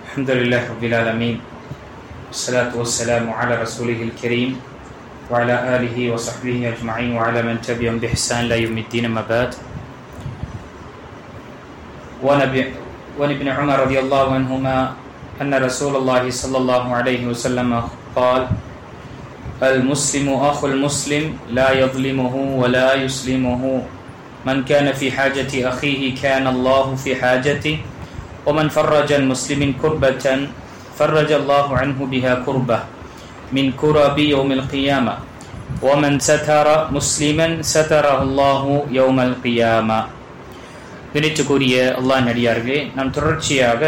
الحمد لله رب العالمين والصلاة والسلام على رسوله الكريم وعلى آله وصحبه أجمعين وعلى من تبعهم بإحسان إلى يوم الدين أما بعد. وعن ابن عمر رضي الله عنهما أن رسول الله صلى الله عليه وسلم قال: المسلم أخو المسلم لا يظلمه ولا يسلمه من كان في حاجة أخيه كان الله في حاجته ومن فرج المسلم كربة فرج الله عنه بها كربة من كرب يوم القيامة ومن ستر مسلما ستره الله يوم القيامة. கணித்துக்குரிய அல்லாஹ் நடிகார்களே, நாம் தொடர்ச்சியாக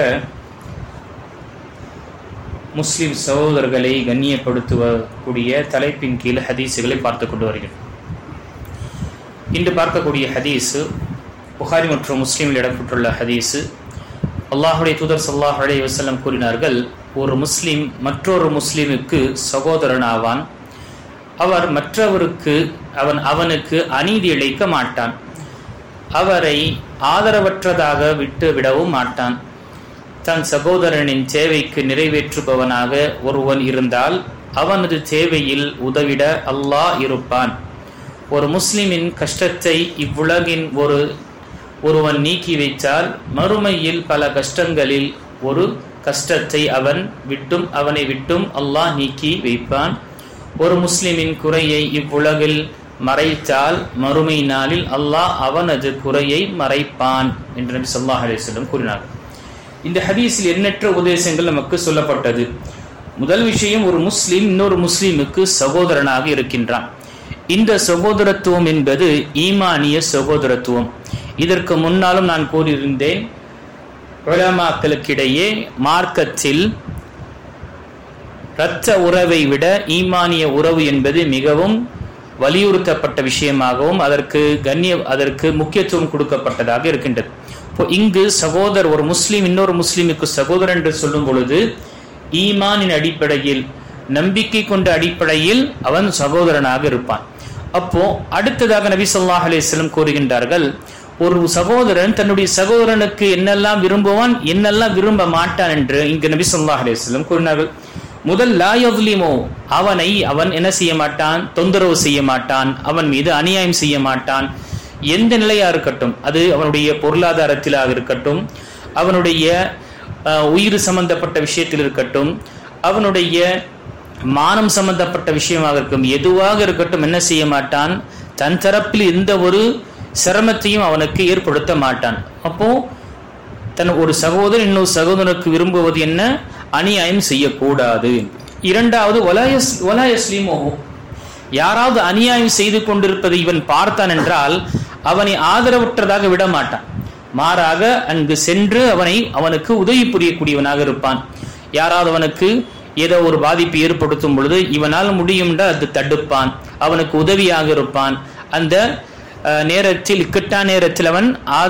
முஸ்லிம் சகோதரர்களை கண்ணியப்படுத்தக்கூடிய தலைப்பின் கீழ் ஹதீஸுகளை பார்த்து கொண்டு வருகிறோம். இன்று பார்க்கக்கூடிய ஹதீஸு புகாரி மற்றும் முஸ்லிமில் இடம்பெற்றுள்ள ஹதீஸு. அல்லாஹுடைய தூதர் ஸல்லல்லாஹு அலைஹி வஸல்லம் கூறினார்கள், ஒரு முஸ்லிம் மற்றொரு முஸ்லிமுக்கு சகோதரன் ஆவான். அவர் மற்றவருக்கு அவனுக்கு அநீதி இழைக்க மாட்டான். அவரை ஆதரவற்றதாக விட்டு விடவும் மாட்டான். தன் சகோதரனின் தேவைக்கு நிறைவேற்றுபவனாக ஒருவன் இருந்தால் அவனது தேவையில் உதவிட அல்லாஹ் இருப்பான். ஒரு முஸ்லிமின் கஷ்டத்தை இவ்வுலகின் ஒருவன் நீக்கி வைத்தால் மறுமையில் பல கஷ்டங்களில் ஒரு கஷ்டத்தை அவனை விட்டும் அல்லாஹ் நீக்கி வைப்பான். ஒரு முஸ்லிமின் குறையை இவ்வுலகில் மறைத்தால் மறுமை நாளில் அல்லாஹ் அவனது குறையை மறைப்பான் என்று நபி ஸல்லல்லாஹு அலைஹி வஸல்லம் கூறினார். இந்த ஹதீஸில் எண்ணற்ற உபதேசங்கள் நமக்கு சொல்லப்பட்டது. முதல் விஷயம், ஒரு முஸ்லிம் இன்னொரு முஸ்லிமுக்கு சகோதரனாக இருக்கின்றான். இந்த சகோதரத்துவம் என்பது ஈமானிய சகோதரத்துவம். இதற்கு முன்னாலும் நான் கூறியிருந்தேன், உலமாக்களுக்கிடையே மார்க்கத்தில் இரத்த உறவை விட ஈமானிய உறவு என்பது மிகவும் வலியுறுத்தப்பட்ட விஷயமாகவும் அதற்கு முக்கியத்துவம் கொடுக்கப்பட்டதாக இருக்கின்றது. இப்போ இங்கு ஒரு முஸ்லீம் இன்னொரு முஸ்லீமுக்கு சகோதரன் என்று சொல்லும் பொழுது ஈமானின் அடிப்படையில், நம்பிக்கை கொண்ட அடிப்படையில் அவன் சகோதரனாக இருப்பான். அப்போ அடுத்ததாக நபி ஸல்லல்லாஹு அலைஹி வஸல்லம் கூறுகின்றார்கள், ஒரு சகோதரன் தன்னுடைய சகோதரனுக்கு என்னெல்லாம் விரும்புவான், என்னெல்லாம் விரும்ப மாட்டான் என்று இங்கு நபி ஸல்லல்லாஹு அலைஹி வஸல்லம் கூறினார்கள். முதல் லா யظ்லிமு, அவன் என்ன செய்ய மாட்டான், தொந்தரவு செய்ய மாட்டான், அவன் மீது அநியாயம் செய்ய மாட்டான். எந்த நிலையா இருக்கட்டும், அது அவனுடைய பொருளாதாரத்திலாக இருக்கட்டும், அவனுடைய உயிர் சம்பந்தப்பட்ட விஷயத்தில் இருக்கட்டும், அவனுடைய மானம் சம்பந்தப்பட்ட விஷயமாக இருக்கும், எதுவாக இருக்கட்டும், என்ன செய்ய மாட்டான், தன் தரப்பில் எந்த ஒரு சிரமத்தையும் அவனுக்கு ஏற்படுத்த மாட்டான். அப்போ தன் ஒரு சகோதரன் இன்னொரு சகோதரனுக்கு விரும்புவது என்ன, அநியாயம் செய்யக்கூடாது. இரண்டாவது, வலா யஸ்லிமு, யாராவது அநியாயம் செய்து கொண்டிருப்பதை இவன் பார்த்தான் என்றால் அவனை ஆதரவற்றதாக விட மாட்டான். மாறாக அங்கு சென்று அவனுக்கு உதவி புரியக்கூடியவனாக இருப்பான். யாராவது அவனுக்கு ஏதோ ஒரு பாதிப்பு ஏற்படுத்தும் பொழுது இவனால் முடியும் அது தடுப்பான், அவனுக்கு உதவியாக இருப்பான். அந்த நேரத்தில், இக்கட்டான நேரத்தில் அவன்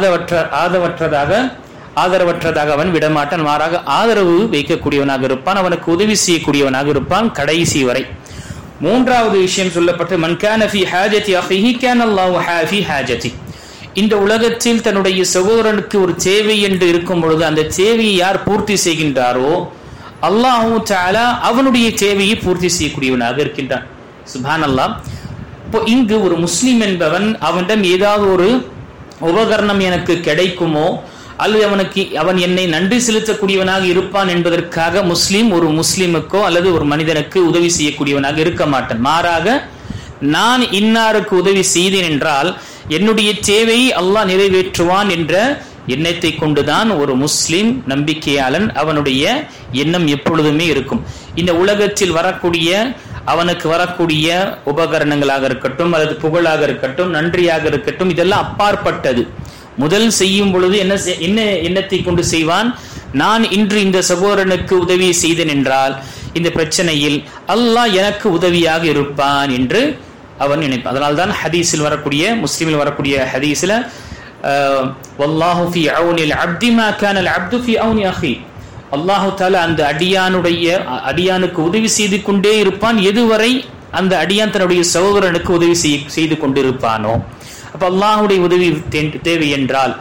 ஆதரவற்றதாக அவன் விடமாட்டான். மாறாக ஆதரவு வைக்கக்கூடியவனாக இருப்பான், அவனுக்கு உதவி செய்யக்கூடியவனாக இருப்பான் கடைசி வரை. மூன்றாவது விஷயம் சொல்லப்பட்டு, மன் கான ஃபீ ஹாஜதி அஹீஹி கான அல்லாஹு ஃபீ ஹாஜதி. இந்த உலகத்தில் தன்னுடைய சகோதரனுக்கு ஒரு தேவை என்று இருக்கும் பொழுது அந்த தேவையை யார் பூர்த்தி செய்கின்றாரோ அல்லாஹு தஆலா அவனுடைய தேவையை பூர்த்தி செய்யக்கூடியவனாக இருக்கின்றான். சுப்ஹானல்லாஹ். இப்போ இங்கு ஒரு முஸ்லிம் என்பவன் அவனிடம் ஏதாவது ஒரு உபகரணம் எனக்கு கிடைக்குமோ அல்லது அவன் என்னை நன்றி செலுத்தக்கூடியவனாக இருப்பான் என்பதற்காக ஒரு முஸ்லிமுக்கோ அல்லது ஒரு மனிதனுக்கு உதவி செய்யக்கூடியவனாக இருக்க மாட்டான். மாறாக நான் இன்னாருக்கு உதவி செய்தேன் என்றால் என்னுடைய தேவையை அல்லாஹ் நிறைவேற்றுவான் என்ற எண்ணத்தை கொண்டுதான் ஒரு முஸ்லிம் நம்பிக்கையாளன் அவனுடைய எண்ணம் எப்பொழுதுமே இருக்கும். இந்த உலகத்தில் அவனுக்கு வரக்கூடிய உபகரணங்களாக இருக்கட்டும் அல்லது புகழாக இருக்கட்டும் நன்றியாக இருக்கட்டும், இதெல்லாம் அப்பாற்பட்டது. முதல் செய்யும் பொழுது என்ன எண்ணத்தை கொண்டு செய்வான், நான் இன்று இந்த சகோதரனுக்கு உதவி செய்தேன் என்றால் இந்த பிரச்சனையில் அல்லாஹ் எனக்கு உதவியாக இருப்பான் என்று அவன் நினைப்பான். அதனால்தான் ஹதீஸில் வரக்கூடிய, முஸ்லிமில் வரக்கூடிய ஹதீஸில் வல்லாஹு ஃபீ அவுனில் அப்தி மா கானல் அப்து ஃபீ அவுனி அஹி, அல்லாஹு தஆலா அந்த அடியானுக்கு உதவி செய்து கொண்டே இருப்பான் எதுவரை அந்த அடியான் தன்னுடைய சகோதரனுக்கு உதவி செய்து கொண்டிருப்பானோ. அப்ப அல்லாஹ்வுடைய உதவி தேவை என்றால்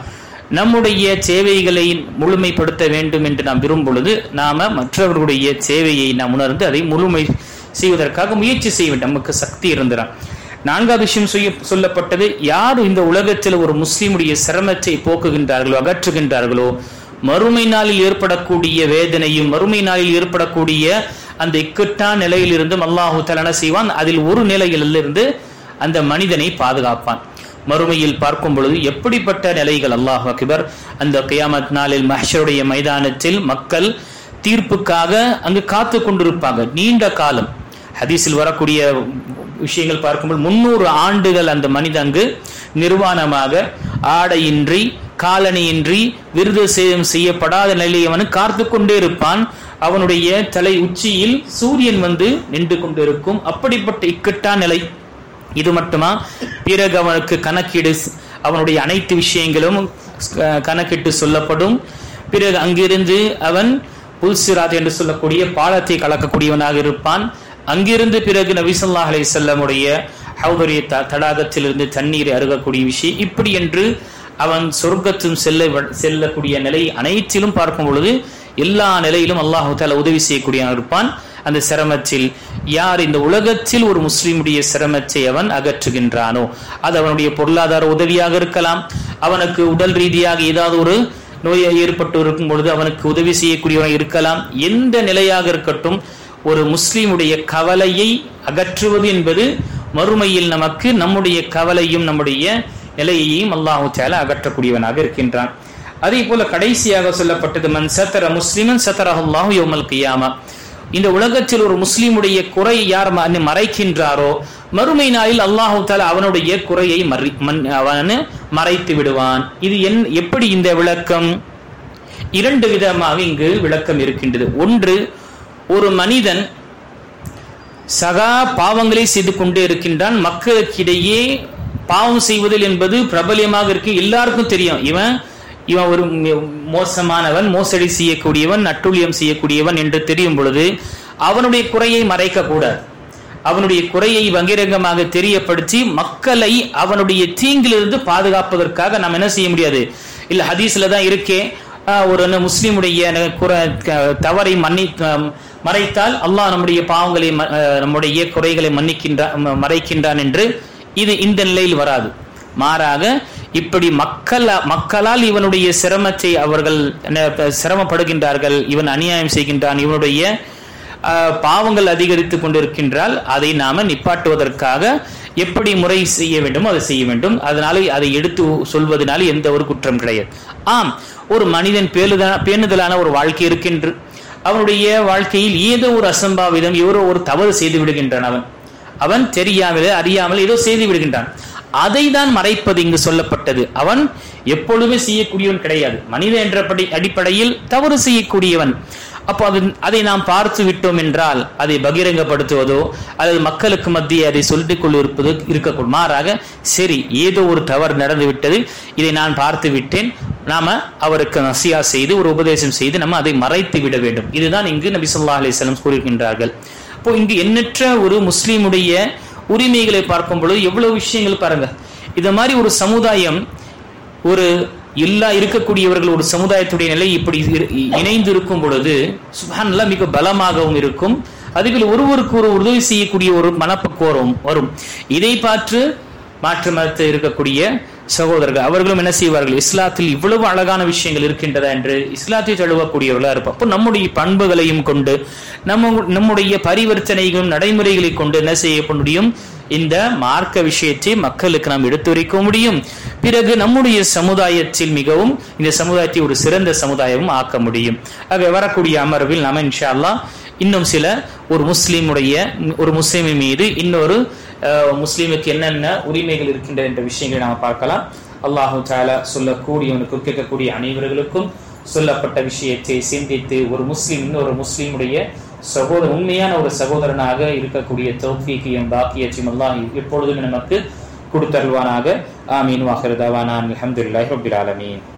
நம்முடைய சேவைகளை முழுமைப்படுத்த வேண்டும் என்று நாம் விரும்பும் பொழுது நாம மற்றவர்களுடைய சேவையை நாம் உணர்ந்து அதை முழுமை செய்வதற்காக முயற்சி செய்ய வேண்டும். நமக்கு சக்தி இருந்தான். நான்காவது விஷயம் சொல்லப்பட்டது, யார் இந்த உலகத்தில் ஒரு முஸ்லிமுடைய சிரமத்தை போக்குகின்றார்களோ, அகற்றுகின்றார்களோ, மறுமை நாளில் ஏற்படக்கூடிய வேதனையும் மறுமை நாளில் ஏற்படக்கூடிய அந்த இக்கட்டான நிலையிலிருந்தும் அல்லாஹு தஆலா செய்வான். அதில் ஒரு நிலையிலிருந்து அந்த மனிதனை பாதுகாப்பான். மறுமையில் பார்க்கும் பொழுது எப்படிப்பட்ட நிலைகள், அல்லாஹ் அக்பர், அந்த கியாமத் நாளில் மஹ்ஷருடைய மைதானத்தில் மக்கள் தீர்ப்புக்காக அங்கு காத்து கொண்டிருப்பாங்க நீண்ட காலம். ஹதீஸில் வரக்கூடிய விஷயங்கள் பார்க்கும்போது 300 ஆண்டுகள் அந்த மனிதன் அங்கு நிர்வாணமாக ஆடையின்றி காலணியின்றி விருது செய்யப்படாத நிலையை அவன் காத்து கொண்டே இருப்பான். அவனுடைய தலை உச்சியில் சூரியன் வந்து நின்று கொண்டிருக்கும். அப்படிப்பட்ட இக்கட்டான நிலை. இது மட்டுமா, பிறகு அவனுக்கு கணக்கீடு, அவனுடைய அனைத்து விஷயங்களும் கணக்கிட்டு சொல்லப்படும். பிறகு அங்கிருந்து அவன் புல்சிராத் என்று சொல்லக்கூடிய பாலத்தை கலக்கக்கூடியவனாக இருப்பான். அங்கிருந்து பிறகு நபி ஸல்லல்லாஹு அலைஹி வஸல்லமுடைய ஹவுதுரிய தடாகத்திலிருந்து தண்ணீரை அருகக்கூடிய விஷயம், இப்படி என்று அவன் சொர்க்கத்தும் செல்லக்கூடிய நிலை அனைத்திலும் பார்க்கும் பொழுது எல்லா நிலையிலும் அல்லாஹ் தஆலா உதவி செய்யக்கூடியவனாக இருப்பான். அந்த சிரமத்தில் யார் இந்த உலகத்தில் ஒரு முஸ்லிமுடைய சிரமத்தை அவன் அகற்றுகின்றானோ, அது அவனுடைய பொருளாதார உதவியாக இருக்கலாம், அவனுக்கு உடல் ரீதியாக ஏதாவது ஒரு நோய் ஏற்பட்டு இருக்கும் பொழுது அவனுக்கு உதவி செய்யக்கூடியவனாக இருக்கலாம். எந்த நிலையாக இருக்கட்டும், ஒரு முஸ்லிமுடைய கவலையை அகற்றுவது என்பது மறுமையில் நமக்கு நம்முடைய கவலையும் நம்முடைய நிலையையும் அல்லாஹ் தஆலா அகற்றக்கூடியவனாக இருக்கின்றான். அதே போல கடைசியாக சொல்லப்பட்டது, மன் சத்தர முஸ்லிமன் சத்தரஹுல்லாஹு யௌமல் கியாமா. இந்த உலகத்தில் ஒரு முஸ்லிமுடைய குறை யார் மறைக்கின்றாரோ, மறுமை நாளில் அல்லாஹ் தஆலா அவனுடைய குறையை மறைத்து விடுவான். இது எப்படி இந்த விளக்கம்? 2 விதமாக இங்கு விளக்கம் இருக்கின்றது. ஒன்று, ஒரு மனிதன் சகா பாவங்களை செய்து கொண்டே இருக்கின்றான். மக்களுக்கிடையே பாவம் செய்வதில் என்பது பிரபலியமாக இருக்கு, எல்லாருக்கும் தெரியும். இவன் ஒரு மோசமானவன், மோசடி செய்யக்கூடியவன், நட்டுழியம் செய்யக்கூடியவன் என்று தெரியும் பொழுது அவனுடைய குறையை மறைக்க கூடாது. அவனுடைய குறையை பகிரங்கமாக தெரியப்படுத்தி மக்களை அவனுடைய தீங்கிலிருந்து பாதுகாப்பதற்காக நாம் என்ன செய்ய முடியாது? இல்ல ஹதீஸ்ல தான் இருக்கே, ஒரு முஸ்லிமுடைய தவறை மறைத்தால் அல்லாஹ் நம்முடைய பாவங்களை நம்முடைய குறைகளை மறைக்கின்றான் என்று. இது இந்த நிலையில் வராது. மாறாக இப்படி மக்களால் இவனுடைய சிரமத்தை அவர்கள் சிரமப்படுகின்றார்கள், இவன் அநியாயம் செய்கின்றான், இவனுடைய பாவங்கள் அதிகரித்துக் கொண்டிருக்கின்றால் அதை நாம நிப்பாட்டுவதற்காக எப்படி முறை செய்ய வேண்டுமோ அதை செய்ய வேண்டும். அதனால அதை எடுத்து சொல்வதனால எந்த ஒரு குற்றம் கிடையாது. ஆம், ஒரு மனிதன் பேணுதலான ஒரு வாழ்க்கை இருக்கின்ற, அவனுடைய வாழ்க்கையில் ஏதோ ஒரு அசம்பாவிதம், ஏதோ ஒரு தவறு செய்து விடுகின்றான். அவன் தெரியாமல் அறியாமல் ஏதோ செய்து விடுகின்றான். அதை தான் மறைப்பது இங்கு சொல்லப்பட்டது. அவன் எப்பொழுதுமே செய்யக்கூடியவன் கிடையாது, மனித என்ற அடிப்படையில் தவறு செய்யக்கூடியவன். அப்போ அதை நாம் பார்த்து விட்டோம் என்றால் அதை பகிரங்கப்படுத்துவதோ அல்லது மக்களுக்கு மத்தியே அதை சொல்லிக் கொண்டிருப்பது இருக்கக்கூடும். மாறாக சரி, ஏதோ ஒரு தவறு நடந்து விட்டது, இதை நான் பார்த்து விட்டேன், நாம அவருக்கு நசியா செய்து ஒரு உபதேசம் செய்து நம்ம அதை மறைத்து விட வேண்டும். இதுதான் இங்கு நபி ஸல்லல்லாஹு அலைஹி வஸல்லம் கூறுகின்றார்கள். இப்போ இங்கு எண்ணற்ற ஒரு முஸ்லீமுடைய உரிமைகளை பார்க்கும் பொழுது எவ்வளவு விஷயங்கள் பாருங்க. இந்த மாதிரி ஒரு சமுதாயம், ஒரு எல்லா இருக்கக்கூடியவர்கள் ஒரு சமுதாயத்துடைய நிலை இப்படி இணைந்து இருக்கும் பொழுது சுப்ஹானல்லாஹ் மிக பலமாகவும் இருக்கும். அதுபோல் ஒருவருக்கு ஒரு உதவி செய்யக்கூடிய ஒரு மனப்பக்குவம் வரும். இதை பார்த்து மாற்று மதத்தில் இருக்கக்கூடிய சகோதரர்கள் அவர்களும் என்ன செய்வார்கள்? இஸ்லாத்தில் இவ்வளவு அழகான விஷயங்கள் இருக்கின்றதா என்று இஸ்லாத்தை தழுவக்கூடியவர்களா இருப்போம். அப்போ நம்முடைய பண்புகளையும் கொண்டு நம்முடைய பரிவர்த்தனைகளும் நடைமுறைகளை கொண்டு என்ன செய்ய முடியும்? இந்த மார்க்க விஷயத்தை மக்களுக்கு நாம் எடுத்துரைக்க முடியும். பிறகு நம்முடைய சமுதாயத்தில் மிகவும் இந்த சமுதாயத்தை ஒரு சிறந்த சமுதாயமும் ஆக்க முடியும். ஆக வரக்கூடிய அமர்வில் நாம இன்ஷா அல்லாஹ் இன்னும் சில ஒரு முஸ்லிமின் மீது இன்னொரு முஸ்லிமுக்கு என்னென்ன உரிமைகள் இருக்கின்றன என்ற விஷயங்களை நாம் பார்க்கலாம். அல்லாஹு தஆலா சொல்லக்கூடியவனுக்கு கேட்கக்கூடிய அனைவர்களுக்கும் சொல்லப்பட்ட விஷயத்தை சிந்தித்து ஒரு முஸ்லிம் இன்னொரு முஸ்லிமுடைய உண்மையான ஒரு சகோதரனாக இருக்கக்கூடிய தௌஃபீக்கையும் பாக்கியத்தையும் அல்லாஹ் எப்பொழுதும் நமக்கு கொடுத்தருள்வானாக. ஆமீன். வாஹிரு தஅவானா அல்ஹம்துலில்லாஹி ரப்பில் ஆலமீன்.